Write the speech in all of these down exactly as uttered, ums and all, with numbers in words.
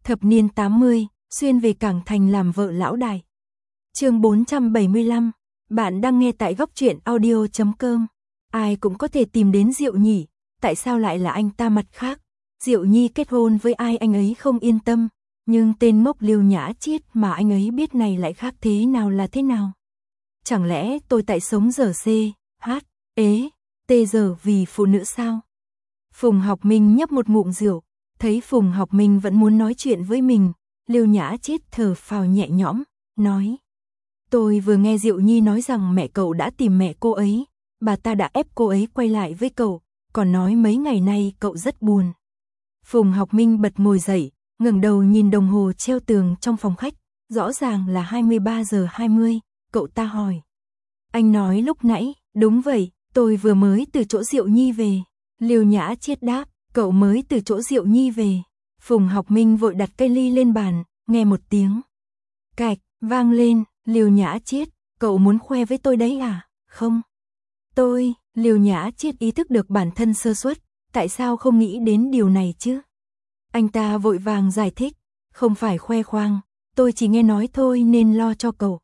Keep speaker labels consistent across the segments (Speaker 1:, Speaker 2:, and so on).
Speaker 1: Thập niên tám mươi, xuyên về Cảng Thành làm vợ lão đại. Chương bốn trăm bảy mươi lăm, bạn đang nghe tại góc truyện audio chấm com. Ai cũng có thể tìm đến Diệu Nhỉ, tại sao lại là anh ta mặt khác? Diệu Nhi kết hôn với ai anh ấy không yên tâm, nhưng tên ngốc Liêu Nhã Chiết mà anh ấy biết này lại khác thế nào là thế nào? Chẳng lẽ tôi tại sống giờ C, H, ế, T giờ vì phụ nữ sao? Phùng Học Minh nhấp một ngụm rượu, thấy Phùng Học Minh vẫn muốn nói chuyện với mình, Liêu Nhã Chiết thở phào nhẹ nhõm, nói: Tôi vừa nghe Diệu Nhi nói rằng mẹ cậu đã tìm mẹ cô ấy, bà ta đã ép cô ấy quay lại với cậu, còn nói mấy ngày nay cậu rất buồn. Phùng Học Minh bật ngồi dậy, ngẩng đầu nhìn đồng hồ treo tường trong phòng khách, rõ ràng là hai mươi ba giờ hai mươi, cậu ta hỏi. Anh nói lúc nãy, đúng vậy, tôi vừa mới từ chỗ Diệu Nhi về. Liêu Nhã Chiết đáp, cậu mới từ chỗ Diệu Nhi về. Phùng Học Minh vội đặt cây ly lên bàn, nghe một tiếng cạch vang lên. Liêu Nhã Chiết, cậu muốn khoe với tôi đấy à? Không. Tôi, Liêu Nhã Chiết ý thức được bản thân sơ suất, tại sao không nghĩ đến điều này chứ? Anh ta vội vàng giải thích, không phải khoe khoang, tôi chỉ nghe nói thôi nên lo cho cậu.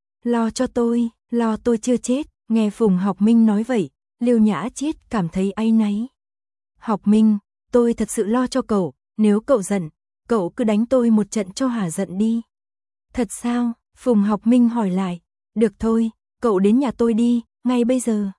Speaker 1: Lo cho tôi, lo tôi chưa chết. Nghe Phùng Học Minh nói vậy, Liêu Nhã Chiết cảm thấy áy náy. Học Minh, tôi thật sự lo cho cậu, nếu cậu giận, cậu cứ đánh tôi một trận cho hả giận đi. Thật sao? Phùng Học Minh hỏi lại. Được thôi, cậu đến nhà tôi đi, ngay bây giờ.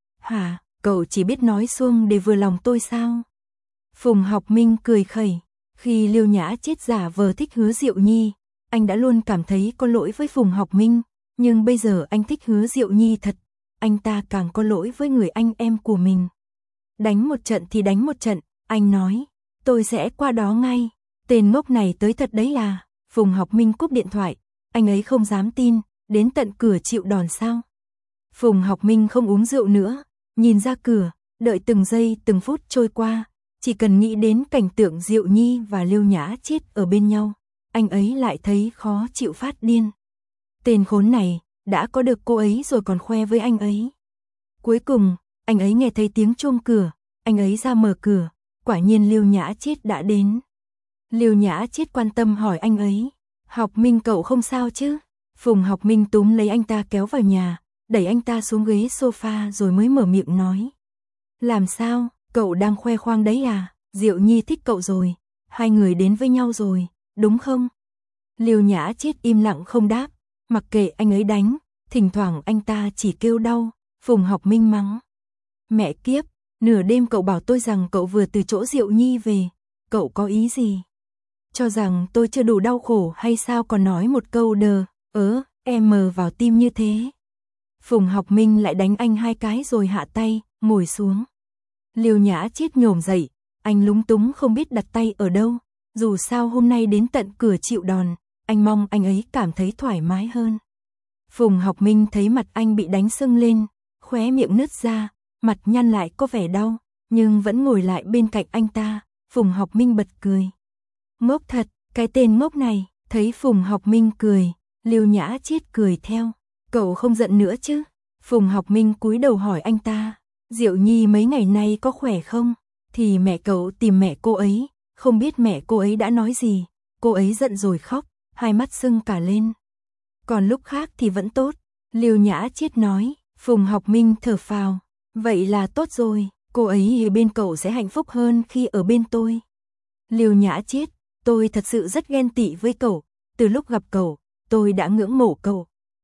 Speaker 1: Hả, cậu chỉ biết nói suông để vừa lòng tôi sao? Phùng Học Minh cười khẩy. Khi Liêu Nhã Chiết giả vờ thích Hứa Diệu Nhi, anh đã luôn cảm thấy có lỗi với Phùng Học Minh, nhưng bây giờ anh thích Hứa Diệu Nhi thật, anh ta càng có lỗi với người anh em của mình. Đánh một trận thì đánh một trận, anh nói, tôi sẽ qua đó ngay. Tên ngốc này tới thật đấy à? Phùng Học Minh cúp điện thoại, anh ấy không dám tin, đến tận cửa chịu đòn sao? Phùng Học Minh không uống rượu nữa, nhìn ra cửa, đợi từng giây từng phút trôi qua, chỉ cần nghĩ đến cảnh tượng Diệu Nhi và Liêu Nhã Chiết ở bên nhau, anh ấy lại thấy khó chịu phát điên. Tên khốn này, đã có được cô ấy rồi còn khoe với anh ấy. Cuối cùng, anh ấy nghe thấy tiếng chuông cửa, anh ấy ra mở cửa, quả nhiên Liêu Nhã Chiết đã đến. Liêu Nhã Chiết quan tâm hỏi anh ấy, Học Minh cậu không sao chứ? Phùng Học Minh túm lấy anh ta kéo vào nhà, đẩy anh ta xuống ghế sofa rồi mới mở miệng nói. Làm sao, cậu đang khoe khoang đấy à? Diệu Nhi thích cậu rồi, hai người đến với nhau rồi, đúng không? Liêu Nhã Chiết im lặng không đáp, mặc kệ anh ấy đánh, thỉnh thoảng anh ta chỉ kêu đau. Phùng Học Minh mắng. Mẹ kiếp, nửa đêm cậu bảo tôi rằng cậu vừa từ chỗ Diệu Nhi về, cậu có ý gì? Cho rằng tôi chưa đủ đau khổ hay sao còn nói một câu đờ, ớ, em mờ vào tim như thế. Phùng Học Minh lại đánh anh hai cái rồi hạ tay, ngồi xuống. Liêu Nhã Chiết nhổm dậy, anh lúng túng không biết đặt tay ở đâu, dù sao hôm nay đến tận cửa chịu đòn, anh mong anh ấy cảm thấy thoải mái hơn. Phùng Học Minh thấy mặt anh bị đánh sưng lên, khóe miệng nứt ra, mặt nhăn lại có vẻ đau, nhưng vẫn ngồi lại bên cạnh anh ta. Phùng Học Minh bật cười. Ngốc thật, cái tên ngốc này. Thấy Phùng Học Minh cười, Liêu Nhã Chiết cười theo. Cậu không giận nữa chứ? Phùng Học Minh cúi đầu hỏi anh ta. Diệu Nhi mấy ngày nay có khỏe không? Thì mẹ cậu tìm mẹ cô ấy, không biết mẹ cô ấy đã nói gì. Cô ấy giận rồi khóc, hai mắt sưng cả lên. Còn lúc khác thì vẫn tốt. Liêu Nhã Chiết nói. Phùng Học Minh thở phào. Vậy là tốt rồi, cô ấy ở bên cậu sẽ hạnh phúc hơn khi ở bên tôi. Liêu Nhã Chiết, tôi thật sự rất ghen tị với cậu, từ lúc gặp cậu, tôi đã ngưỡng mộ cậu.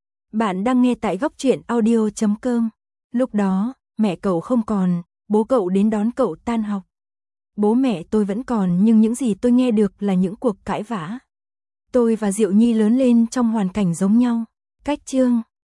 Speaker 1: Bạn đang nghe tại góc truyện audio chấm com. Lúc đó, mẹ cậu không còn, bố cậu đến đón cậu tan học. Bố mẹ tôi vẫn còn nhưng những gì tôi nghe được là những cuộc cãi vã. Tôi và Diệu Nhi lớn lên trong hoàn cảnh giống nhau. Cách chương